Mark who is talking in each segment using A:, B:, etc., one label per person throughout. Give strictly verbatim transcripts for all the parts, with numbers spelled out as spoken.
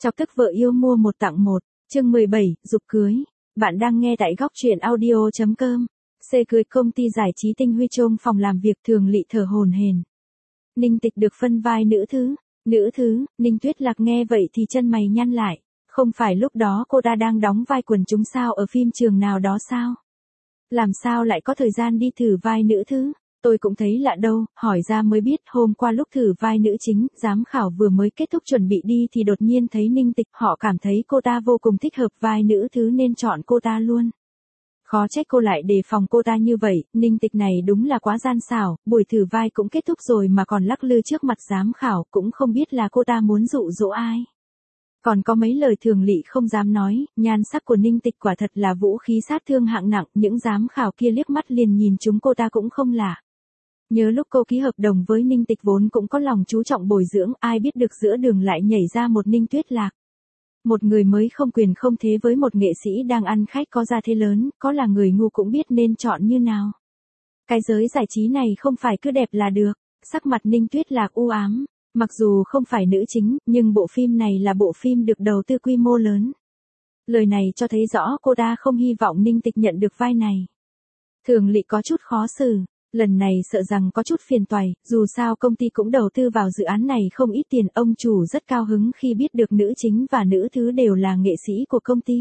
A: Chọc tức vợ yêu mua một tặng một, chương mười bảy, giục cưới. Bạn đang nghe tại góc truyện audio chấm com. C cưới công ty giải trí Tinh Huy Trôm phòng làm việc Thường Lị thở hổn hển. Ninh Tịch được phân vai nữ thứ. Nữ thứ, Ninh Tuyết Lạc nghe vậy thì chân mày nhăn lại. Không phải lúc đó cô ta đang đóng vai quần chúng sao ở phim trường nào đó sao? Làm sao lại có thời gian đi thử vai nữ thứ? Tôi cũng thấy lạ đâu, hỏi ra mới biết hôm qua lúc thử vai nữ chính, giám khảo vừa mới kết thúc chuẩn bị đi thì đột nhiên thấy Ninh Tịch, họ cảm thấy cô ta vô cùng thích hợp vai nữ thứ nên chọn cô ta luôn. Khó trách cô lại đề phòng cô ta như vậy, Ninh Tịch này đúng là quá gian xảo, buổi thử vai cũng kết thúc rồi mà còn lắc lư trước mặt giám khảo, cũng không biết là cô ta muốn dụ dỗ ai. Còn có mấy lời Thường Lị không dám nói, nhan sắc của Ninh Tịch quả thật là vũ khí sát thương hạng nặng, những giám khảo kia liếc mắt liền nhìn chúng cô ta cũng không lạ. Nhớ lúc cô ký hợp đồng với Ninh Tịch vốn cũng có lòng chú trọng bồi dưỡng, ai biết được giữa đường lại nhảy ra một Ninh Tuyết Lạc. Một người mới không quyền không thế với một nghệ sĩ đang ăn khách có gia thế lớn, có là người ngu cũng biết nên chọn như nào. Cái giới giải trí này không phải cứ đẹp là được, sắc mặt Ninh Tuyết Lạc u ám, mặc dù không phải nữ chính, nhưng bộ phim này là bộ phim được đầu tư quy mô lớn. Lời này cho thấy rõ cô ta không hy vọng Ninh Tịch nhận được vai này. Thường Lị có chút khó xử. Lần này sợ rằng có chút phiền toái, dù sao công ty cũng đầu tư vào dự án này không ít tiền, ông chủ rất cao hứng khi biết được nữ chính và nữ thứ đều là nghệ sĩ của công ty.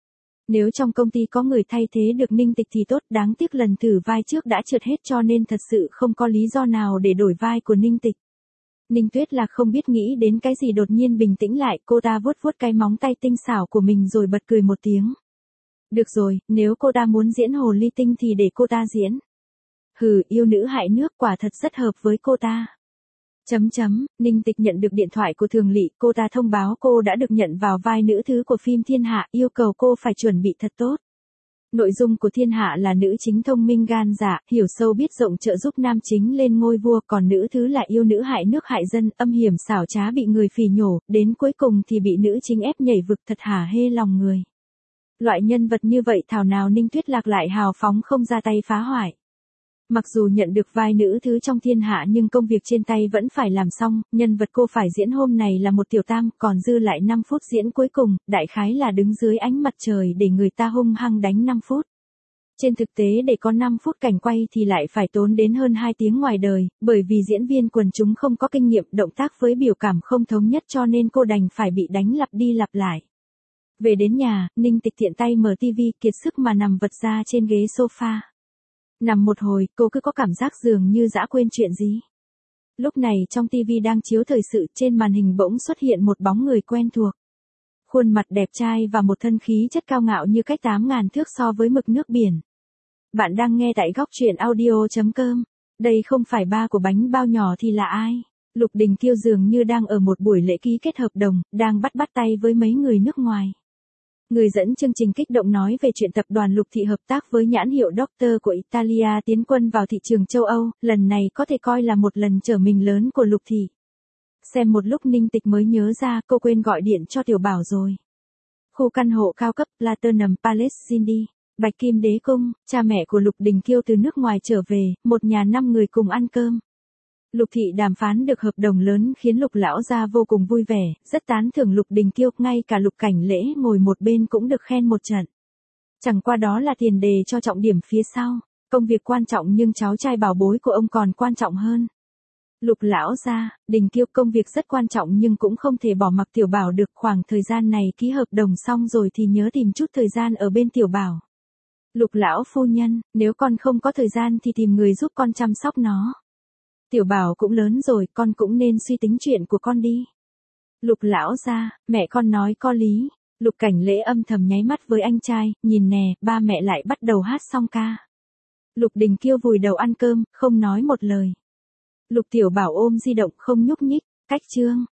A: Nếu trong công ty có người thay thế được Ninh Tịch thì tốt, đáng tiếc lần thử vai trước đã trượt hết cho nên thật sự không có lý do nào để đổi vai của Ninh Tịch. Ninh Tuyết Lạc không biết nghĩ đến cái gì đột nhiên bình tĩnh lại, cô ta vuốt vuốt cái móng tay tinh xảo của mình rồi bật cười một tiếng. Được rồi, nếu cô ta muốn diễn hồ ly tinh thì để cô ta diễn. Hừ, yêu nữ hại nước quả thật rất hợp với cô ta. Chấm chấm, Ninh Tịch nhận được điện thoại của Thường Lị, cô ta thông báo cô đã được nhận vào vai nữ thứ của phim Thiên Hạ, yêu cầu cô phải chuẩn bị thật tốt. Nội dung của Thiên Hạ là nữ chính thông minh gan dạ, hiểu sâu biết rộng trợ giúp nam chính lên ngôi vua, còn nữ thứ là yêu nữ hại nước hại dân, âm hiểm xảo trá bị người phỉ nhổ, đến cuối cùng thì bị nữ chính ép nhảy vực, thật hả hê lòng người. Loại nhân vật như vậy thảo nào Ninh Tuyết Lạc lại hào phóng không ra tay phá hoại. Mặc dù nhận được vai nữ thứ trong Thiên Hạ nhưng công việc trên tay vẫn phải làm xong, nhân vật cô phải diễn hôm này là một tiểu tam, còn dư lại năm phút diễn cuối cùng, đại khái là đứng dưới ánh mặt trời để người ta hung hăng đánh năm phút. Trên thực tế để có năm phút cảnh quay thì lại phải tốn đến hơn hai tiếng ngoài đời, bởi vì diễn viên quần chúng không có kinh nghiệm, động tác với biểu cảm không thống nhất cho nên cô đành phải bị đánh lặp đi lặp lại. Về đến nhà, Ninh Tịch tiện tay mở tivi, kiệt sức mà nằm vật ra trên ghế sofa. Nằm một hồi, cô cứ có cảm giác dường như dã quên chuyện gì. Lúc này trong tivi đang chiếu thời sự, trên màn hình bỗng xuất hiện một bóng người quen thuộc. Khuôn mặt đẹp trai và một thân khí chất cao ngạo như cách tám ngàn thước so với mực nước biển. Bạn đang nghe tại góc truyện audio chấm com. Đây không phải ba của bánh bao nhỏ thì là ai? Lục Đình Kiêu dường như đang ở một buổi lễ ký kết hợp đồng, đang bắt bắt tay với mấy người nước ngoài. Người dẫn chương trình kích động nói về chuyện tập đoàn Lục Thị hợp tác với nhãn hiệu Doctor của Italia tiến quân vào thị trường châu Âu, lần này có thể coi là một lần trở mình lớn của Lục Thị. Xem một lúc Ninh Tịch mới nhớ ra cô quên gọi điện cho Tiểu Bảo rồi. Khu căn hộ cao cấp Platinum Palace Cindy, Bạch Kim Đế Cung, cha mẹ của Lục Đình Kiêu từ nước ngoài trở về, một nhà năm người cùng ăn cơm. Lục Thị đàm phán được hợp đồng lớn khiến Lục lão gia vô cùng vui vẻ, rất tán thưởng Lục Đình Kiêu, ngay cả Lục Cảnh Lễ ngồi một bên cũng được khen một trận. Chẳng qua đó là tiền đề cho trọng điểm phía sau, công việc quan trọng nhưng cháu trai bảo bối của ông còn quan trọng hơn. Lục lão gia, Đình Kiêu, công việc rất quan trọng nhưng cũng không thể bỏ mặc Tiểu Bảo được, khoảng thời gian này ký hợp đồng xong rồi thì nhớ tìm chút thời gian ở bên Tiểu Bảo. Lục lão phu nhân, nếu con không có thời gian thì tìm người giúp con chăm sóc nó. Tiểu Bảo cũng lớn rồi, con cũng nên suy tính chuyện của con đi. Lục lão gia, mẹ con nói có lý. Lục Cảnh Lễ âm thầm nháy mắt với anh trai, nhìn nè, ba mẹ lại bắt đầu hát song ca. Lục Đình Kiêu vùi đầu ăn cơm, không nói một lời. Lục Tiểu Bảo ôm di động không nhúc nhích, cách chương.